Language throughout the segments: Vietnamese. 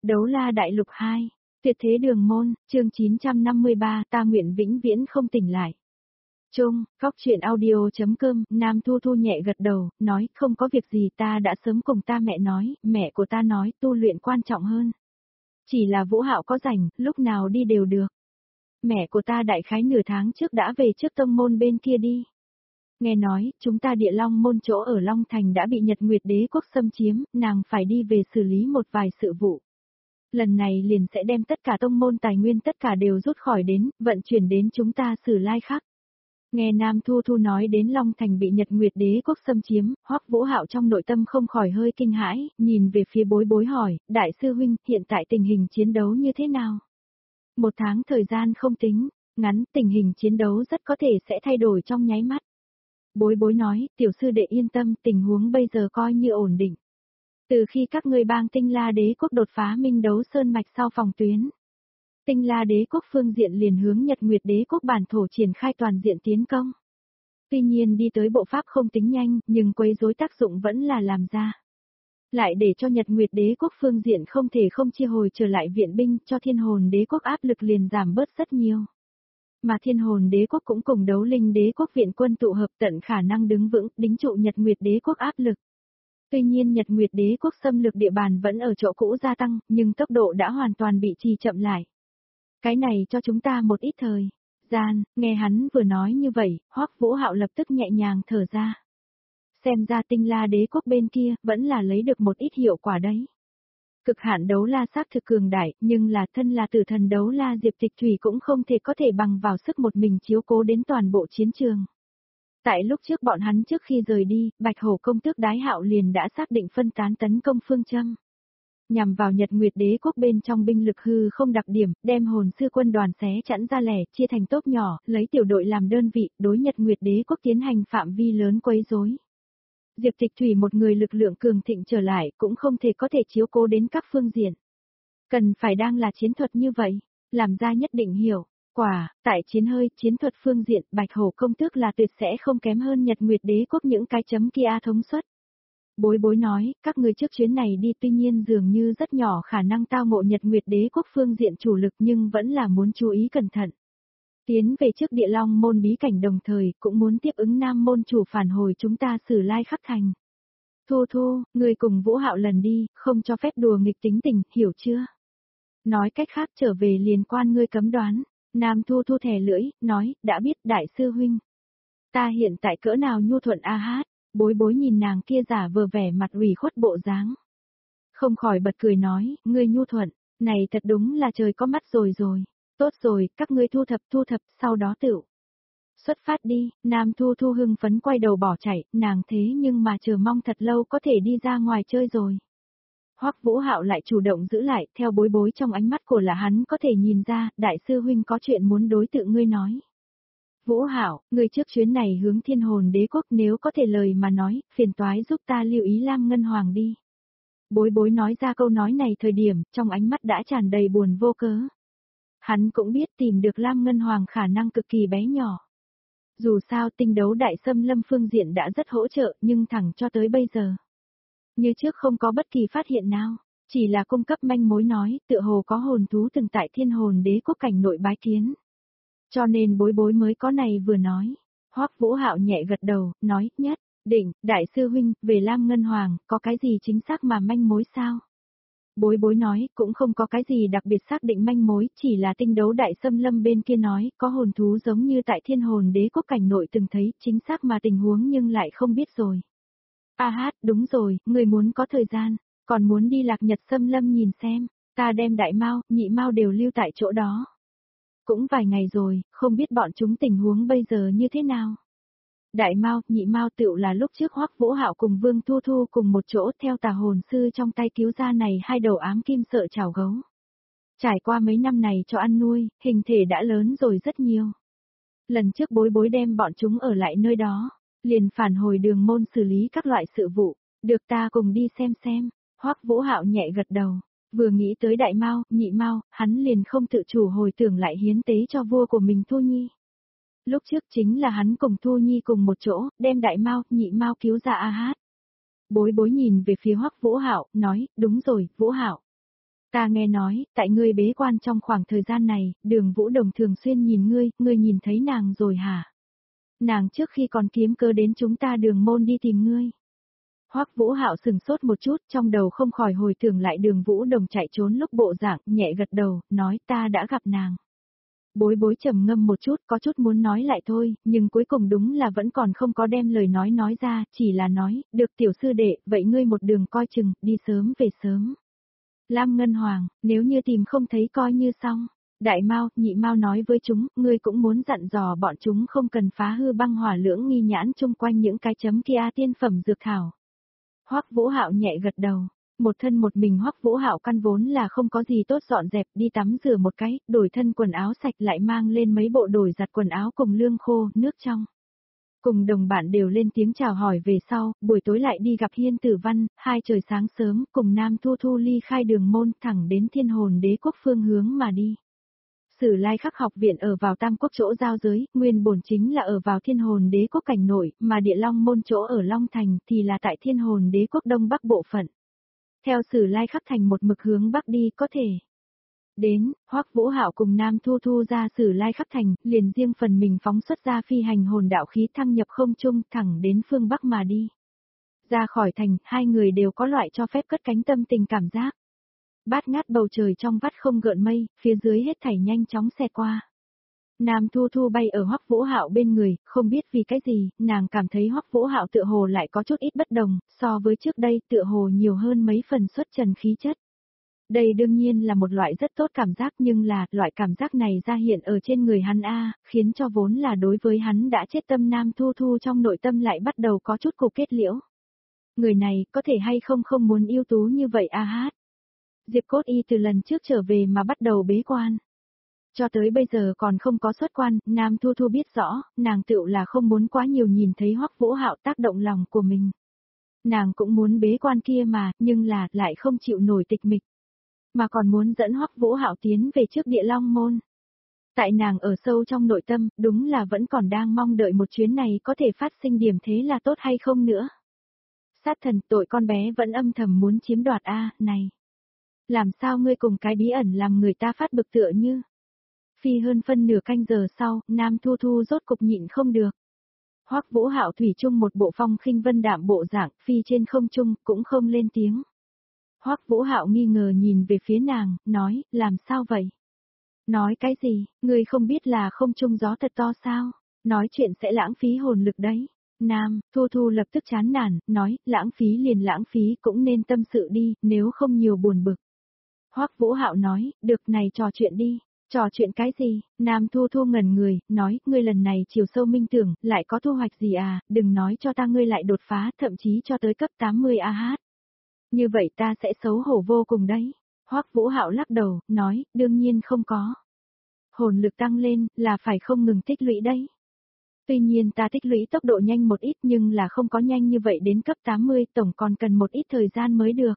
Đấu La Đại Lục 2, Tuyệt Thế Đường Môn, chương 953, ta nguyện vĩnh viễn không tỉnh lại. Chung, góc chuyện audio.com, Nam Thu Thu nhẹ gật đầu, nói, không có việc gì, ta đã sớm cùng ta mẹ nói, mẹ của ta nói tu luyện quan trọng hơn. Chỉ là Vũ Hạo có rảnh, lúc nào đi đều được. Mẹ của ta đại khái nửa tháng trước đã về trước tông môn bên kia đi. Nghe nói, chúng ta Địa Long môn chỗ ở Long Thành đã bị Nhật Nguyệt Đế quốc xâm chiếm, nàng phải đi về xử lý một vài sự vụ. Lần này liền sẽ đem tất cả tông môn tài nguyên tất cả đều rút khỏi đến, vận chuyển đến chúng ta Sử Lai Khắc. Nghe Nam Thu Thu nói đến Long Thành bị Nhật Nguyệt Đế quốc xâm chiếm, Hoắc Vũ Hạo trong nội tâm không khỏi hơi kinh hãi, nhìn về phía Bối Bối hỏi, đại sư huynh, hiện tại tình hình chiến đấu như thế nào? Một tháng thời gian không tính, ngắn tình hình chiến đấu rất có thể sẽ thay đổi trong nháy mắt. Bối Bối nói, tiểu sư đệ yên tâm, tình huống bây giờ coi như ổn định. Từ khi các ngươi bang Tinh La Đế quốc đột phá Minh Đấu Sơn mạch sau phòng tuyến, Tinh La Đế quốc phương diện liền hướng Nhật Nguyệt Đế quốc bản thổ triển khai toàn diện tiến công. Tuy nhiên đi tới bộ pháp không tính nhanh, nhưng quấy rối tác dụng vẫn là làm ra. Lại để cho Nhật Nguyệt Đế quốc phương diện không thể không chia hồi trở lại viện binh, cho Thiên Hồn Đế quốc áp lực liền giảm bớt rất nhiều. Mà Thiên Hồn Đế quốc cũng cùng Đấu Linh Đế quốc viện quân tụ hợp tận khả năng đứng vững, đính trụ Nhật Nguyệt Đế quốc áp lực. Tuy nhiên Nhật Nguyệt Đế quốc xâm lược địa bàn vẫn ở chỗ cũ gia tăng, nhưng tốc độ đã hoàn toàn bị trì chậm lại. Cái này cho chúng ta một ít thời gian, nghe hắn vừa nói như vậy, Hoắc Vũ Hạo lập tức nhẹ nhàng thở ra. Xem ra Tinh La Đế quốc bên kia vẫn là lấy được một ít hiệu quả đấy. Cực hạn đấu la xác thực cường đại, nhưng là thân là tử thần đấu la Diệp Tịch Thủy cũng không thể có thể bằng vào sức một mình chiếu cố đến toàn bộ chiến trường. Tại lúc trước bọn hắn trước khi rời đi, Bạch Hổ công tước Đái Hạo liền đã xác định phân tán tấn công phương châm. Nhằm vào Nhật Nguyệt Đế quốc bên trong binh lực hư không đặc điểm, đem hồn sư quân đoàn xé chẵn ra lẻ, chia thành tốp nhỏ, lấy tiểu đội làm đơn vị, đối Nhật Nguyệt Đế quốc tiến hành phạm vi lớn quấy rối. Diệp Tịch Thủy một người lực lượng cường thịnh trở lại, cũng không thể có thể chiếu cố đến các phương diện. Cần phải đang là chiến thuật như vậy, làm ra nhất định hiểu. Quả, tại chiến thuật phương diện, Bạch Hổ công tước là tuyệt sẽ không kém hơn Nhật Nguyệt Đế quốc những cái chấm kia thống suất. Bối Bối nói, các người trước chuyến này đi tuy nhiên dường như rất nhỏ khả năng tao ngộ Nhật Nguyệt Đế quốc phương diện chủ lực nhưng vẫn là muốn chú ý cẩn thận. Tiến về trước Địa Long môn bí cảnh đồng thời, cũng muốn tiếp ứng Nam môn chủ phản hồi chúng ta Sử Lai Khắc thành. Thu Thu, người cùng Vũ Hạo lần đi, không cho phép đùa nghịch tính tình, hiểu chưa? Nói cách khác trở về liền quan ngươi cấm đoán. Nam Thu Thu thè lưỡi, nói, đã biết đại sư huynh. Ta hiện tại cỡ nào nhu thuận a hát, Bối Bối nhìn nàng kia giả vờ vẻ mặt ủy khuất bộ dáng. Không khỏi bật cười nói, ngươi nhu thuận, này thật đúng là trời có mắt rồi. Tốt rồi, các ngươi thu thập, sau đó tựu. Xuất phát đi, Nam Thu Thu hưng phấn quay đầu bỏ chạy, nàng thế nhưng mà chờ mong thật lâu có thể đi ra ngoài chơi rồi. Hoắc Vũ Hạo lại chủ động giữ lại, theo Bối Bối trong ánh mắt của là hắn có thể nhìn ra, đại sư huynh có chuyện muốn đối tự ngươi nói. Vũ Hạo, ngươi trước chuyến này hướng Thiên Hồn Đế quốc nếu có thể lời mà nói, phiền toái giúp ta lưu ý Lam Ngân Hoàng đi. Bối Bối nói ra câu nói này thời điểm, trong ánh mắt đã tràn đầy buồn vô cớ. Hắn cũng biết tìm được Lam Ngân Hoàng khả năng cực kỳ bé nhỏ. Dù sao tinh đấu đại xâm lâm phương diện đã rất hỗ trợ nhưng thẳng cho tới bây giờ. Như trước không có bất kỳ phát hiện nào, chỉ là cung cấp manh mối nói tựa hồ có hồn thú từng tại Thiên Hồn Đế quốc cảnh nội bái kiến. Cho nên Bối Bối mới có này vừa nói. Hoắc Vũ Hạo nhẹ gật đầu, nói, nhất định, đại sư huynh, về Lam Ngân Hoàng, có cái gì chính xác mà manh mối sao? Bối Bối nói, cũng không có cái gì đặc biệt xác định manh mối, chỉ là tinh đấu đại xâm lâm bên kia nói, có hồn thú giống như tại Thiên Hồn Đế quốc cảnh nội từng thấy, chính xác mà tình huống nhưng lại không biết rồi. A hát, đúng rồi, người muốn có thời gian, còn muốn đi Lạc Nhật xâm lâm nhìn xem, ta đem Đại Mao, Nhị Mao đều lưu tại chỗ đó. Cũng vài ngày rồi, không biết bọn chúng tình huống bây giờ như thế nào. Đại Mao, Nhị Mao tựu là lúc trước Hoắc Vũ Hạo cùng Vương Thu Thu cùng một chỗ theo tà hồn sư trong tay cứu ra này hai đầu ám kim sợ chảo gấu. Trải qua mấy năm này cho ăn nuôi, hình thể đã lớn rồi rất nhiều. Lần trước Bối Bối đem bọn chúng ở lại nơi đó, liền phản hồi Đường môn xử lý các loại sự vụ, được ta cùng đi xem. Hoắc Vũ Hạo nhẹ gật đầu, vừa nghĩ tới Đại Mao, Nhị Mao, hắn liền không tự chủ hồi tưởng lại hiến tế cho vua của mình Thu Nhi. Lúc trước chính là hắn cùng Thu Nhi cùng một chỗ, đem Đại Mao, Nhị Mao cứu ra a hát. Bối Bối nhìn về phía Hoắc Vũ Hạo, nói, đúng rồi, Vũ Hạo. Ta nghe nói, tại ngươi bế quan trong khoảng thời gian này, Đường Vũ Đồng thường xuyên nhìn ngươi nhìn thấy nàng rồi hả? Nàng trước khi còn kiếm cơ đến chúng ta Đường môn đi tìm ngươi. Hoắc Vũ Hạo sừng sốt một chút, trong đầu không khỏi hồi tưởng lại Đường Vũ Đồng chạy trốn lúc bộ dạng, nhẹ gật đầu, nói ta đã gặp nàng. Bối bối trầm ngâm một chút, có chút muốn nói lại thôi, nhưng cuối cùng đúng là vẫn còn không có đem lời nói ra, chỉ là nói, được tiểu sư đệ, vậy ngươi một đường coi chừng, đi sớm về sớm. Lam Ngân Hoàng, nếu như tìm không thấy coi như xong. Đại Mao, Nhị Mao nói với chúng, ngươi cũng muốn dặn dò bọn chúng không cần phá hư băng hỏa lưỡng nghi nhãn chung quanh những cái chấm kia tiên phẩm dược thảo. Hoắc Vũ Hạo nhẹ gật đầu. Một thân một mình Hoắc Vũ Hạo căn vốn là không có gì tốt, dọn dẹp đi tắm rửa một cái, đổi thân quần áo sạch lại mang lên mấy bộ đổi giặt quần áo cùng lương khô, nước trong. Cùng đồng bạn đều lên tiếng chào hỏi về sau, buổi tối lại đi gặp Hiên Tử Văn, hai trời sáng sớm cùng Nam Thu Thu ly khai đường môn thẳng đến Thiên Hồn Đế quốc phương hướng mà đi. Sử Lai Khắc học viện ở vào Tam Quốc chỗ giao giới, nguyên bổn chính là ở vào Thiên Hồn Đế quốc cảnh nội, mà Địa Long môn chỗ ở Long Thành thì là tại Thiên Hồn Đế quốc đông bắc bộ phận. Theo Sử Lai Khắc thành một mực hướng bắc đi có thể. Đến, Hoắc Vũ Hạo cùng Nam Thu Thu ra Sử Lai Khắc thành, liền riêng phần mình phóng xuất ra phi hành hồn đạo khí thăng nhập không trung thẳng đến phương bắc mà đi. Ra khỏi thành, hai người đều có loại cho phép cất cánh tâm tình cảm giác. Bát ngát bầu trời trong vắt không gợn mây, phía dưới hết thảy nhanh chóng xẹt qua. Nam Thu Thu bay ở Hoắc Vũ Hạo bên người, không biết vì cái gì, nàng cảm thấy Hoắc Vũ Hạo tựa hồ lại có chút ít bất đồng, so với trước đây tựa hồ nhiều hơn mấy phần xuất trần khí chất. Đây đương nhiên là một loại rất tốt cảm giác, nhưng là, loại cảm giác này ra hiện ở trên người hắn khiến cho vốn là đối với hắn đã chết tâm Nam Thu Thu trong nội tâm lại bắt đầu có chút cục kết liễu. Người này, có thể hay không không muốn ưu tú như vậy hát. Diệp Cốt Y từ lần trước trở về mà bắt đầu bế quan. Cho tới bây giờ còn không có xuất quan, Nam Thu Thu biết rõ, nàng tựu là không muốn quá nhiều nhìn thấy Hoắc Vũ Hạo tác động lòng của mình. Nàng cũng muốn bế quan kia mà, nhưng là, lại không chịu nổi tịch mịch. Mà còn muốn dẫn Hoắc Vũ Hạo tiến về trước Địa Long môn. Tại nàng ở sâu trong nội tâm, đúng là vẫn còn đang mong đợi một chuyến này có thể phát sinh điểm thế là tốt hay không nữa. Sát thần, tội con bé vẫn âm thầm muốn chiếm đoạt này. Làm sao ngươi cùng cái bí ẩn làm người ta phát bực tựa như. Phi hơn phân nửa canh giờ sau, Nam Thu Thu rốt cục nhịn không được. Hoắc Vũ Hạo thủy chung một bộ phong khinh vân đạm bộ dạng, phi trên không trung, cũng không lên tiếng. Hoắc Vũ Hạo nghi ngờ nhìn về phía nàng, nói, làm sao vậy? Nói cái gì, ngươi không biết là không trung gió thật to sao? Nói chuyện sẽ lãng phí hồn lực đấy. Nam, Thu Thu lập tức chán nản, nói, lãng phí liền lãng phí cũng nên tâm sự đi, nếu không nhiều buồn bực. Hoắc Vũ Hạo nói, được này trò chuyện đi. Trò chuyện cái gì? Nam Thu Thu ngẩn người, nói, ngươi lần này chiều sâu minh tưởng, lại có thu hoạch gì đừng nói cho ta ngươi lại đột phá, thậm chí cho tới cấp 80 hát. Như vậy ta sẽ xấu hổ vô cùng đấy. Hoắc Vũ Hạo lắc đầu, nói, đương nhiên không có. Hồn lực tăng lên, là phải không ngừng tích lũy đấy. Tuy nhiên ta tích lũy tốc độ nhanh một ít nhưng là không có nhanh như vậy đến cấp 80, tổng còn cần một ít thời gian mới được.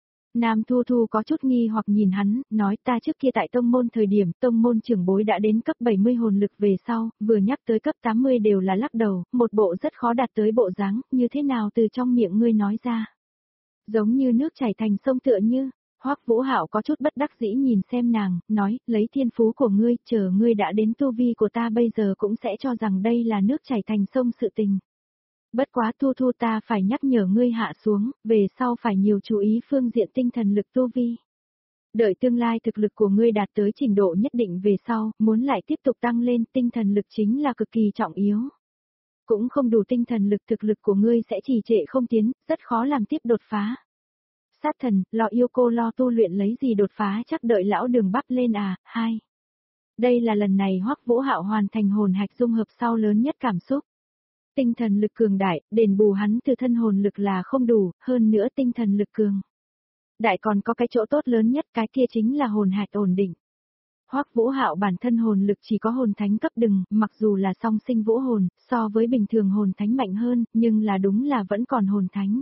Nam Thu Thu có chút nghi hoặc nhìn hắn, nói ta trước kia tại tông môn thời điểm, tông môn trưởng bối đã đến cấp 70 hồn lực về sau, vừa nhắc tới cấp 80 đều là lắc đầu, một bộ rất khó đạt tới bộ dáng, như thế nào từ trong miệng ngươi nói ra. Giống như nước chảy thành sông tựa như, Hoắc Vũ Hạo có chút bất đắc dĩ nhìn xem nàng, nói, lấy thiên phú của ngươi, chờ ngươi đã đến tu vi của ta bây giờ cũng sẽ cho rằng đây là nước chảy thành sông sự tình. Bất quá Thu Thu ta phải nhắc nhở ngươi hạ xuống, về sau phải nhiều chú ý phương diện tinh thần lực tu vi. Đợi tương lai thực lực của ngươi đạt tới trình độ nhất định về sau, muốn lại tiếp tục tăng lên, tinh thần lực chính là cực kỳ trọng yếu. Cũng không đủ tinh thần lực, thực lực của ngươi sẽ trì trệ không tiến, rất khó làm tiếp đột phá. Sát thần, lo yêu cô lo tu luyện lấy gì đột phá, chắc đợi lão Đường bắp lên hai. Đây là lần này Hoắc Vũ Hạo hoàn thành hồn hạch dung hợp sau lớn nhất cảm xúc. Tinh thần lực cường đại, đền bù hắn từ thân hồn lực là không đủ, hơn nữa tinh thần lực cường đại còn có cái chỗ tốt lớn nhất, cái kia chính là hồn hạch ổn định. Hoắc Vũ Hạo bản thân hồn lực chỉ có hồn thánh cấp đừng, mặc dù là song sinh vũ hồn, so với bình thường hồn thánh mạnh hơn, nhưng là đúng là vẫn còn hồn thánh.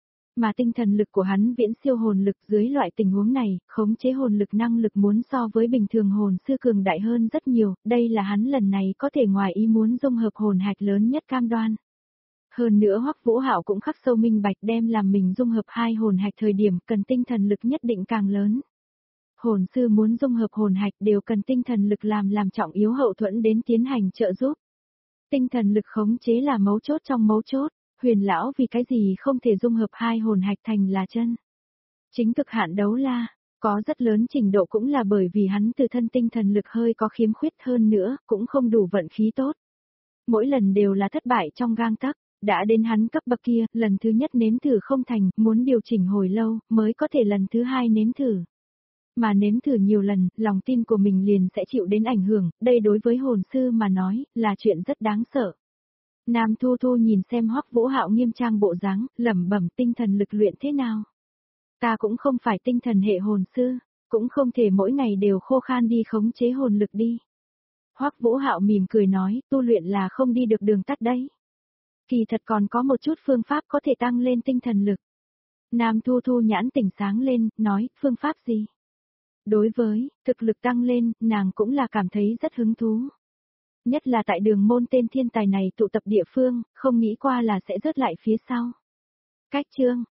Mà tinh thần lực của hắn viễn siêu hồn lực, dưới loại tình huống này, khống chế hồn lực năng lực muốn so với bình thường hồn sư cường đại hơn rất nhiều, đây là hắn lần này có thể ngoài ý muốn dung hợp hồn hạch lớn nhất cam đoan. Hơn nữa Hoắc Vũ Hạo cũng khắc sâu minh bạch đem làm mình dung hợp hai hồn hạch thời điểm cần tinh thần lực nhất định càng lớn. Hồn sư muốn dung hợp hồn hạch đều cần tinh thần lực làm trọng yếu hậu thuẫn đến tiến hành trợ giúp. Tinh thần lực khống chế là mấu chốt trong mấu chốt, Huyền lão vì cái gì không thể dung hợp hai hồn hạch thành là chân. Chính cực hạn đấu la, có rất lớn trình độ cũng là bởi vì hắn từ thân tinh thần lực hơi có khiếm khuyết hơn nữa, cũng không đủ vận khí tốt. Mỗi lần đều là thất bại trong gang tấc, đã đến hắn cấp bậc kia, lần thứ nhất nếm thử không thành, muốn điều chỉnh hồi lâu, mới có thể lần thứ hai nếm thử. Mà nếm thử nhiều lần, lòng tin của mình liền sẽ chịu đến ảnh hưởng, đây đối với hồn sư mà nói, là chuyện rất đáng sợ. Nam Thu Thu nhìn xem Hoắc Vũ Hạo nghiêm trang bộ dáng, lẩm bẩm tinh thần lực luyện thế nào. Ta cũng không phải tinh thần hệ hồn sư, cũng không thể mỗi ngày đều khô khan đi khống chế hồn lực đi. Hoắc Vũ Hạo mỉm cười nói, tu luyện là không đi được đường tắt đấy. Kỳ thật còn có một chút phương pháp có thể tăng lên tinh thần lực. Nam Thu Thu nhãn tỉnh sáng lên, nói, phương pháp gì? Đối với, thực lực tăng lên, nàng cũng là cảm thấy rất hứng thú. Nhất là tại đường môn tên thiên tài này tụ tập địa phương, không nghĩ qua là sẽ rớt lại phía sau. Cách chương,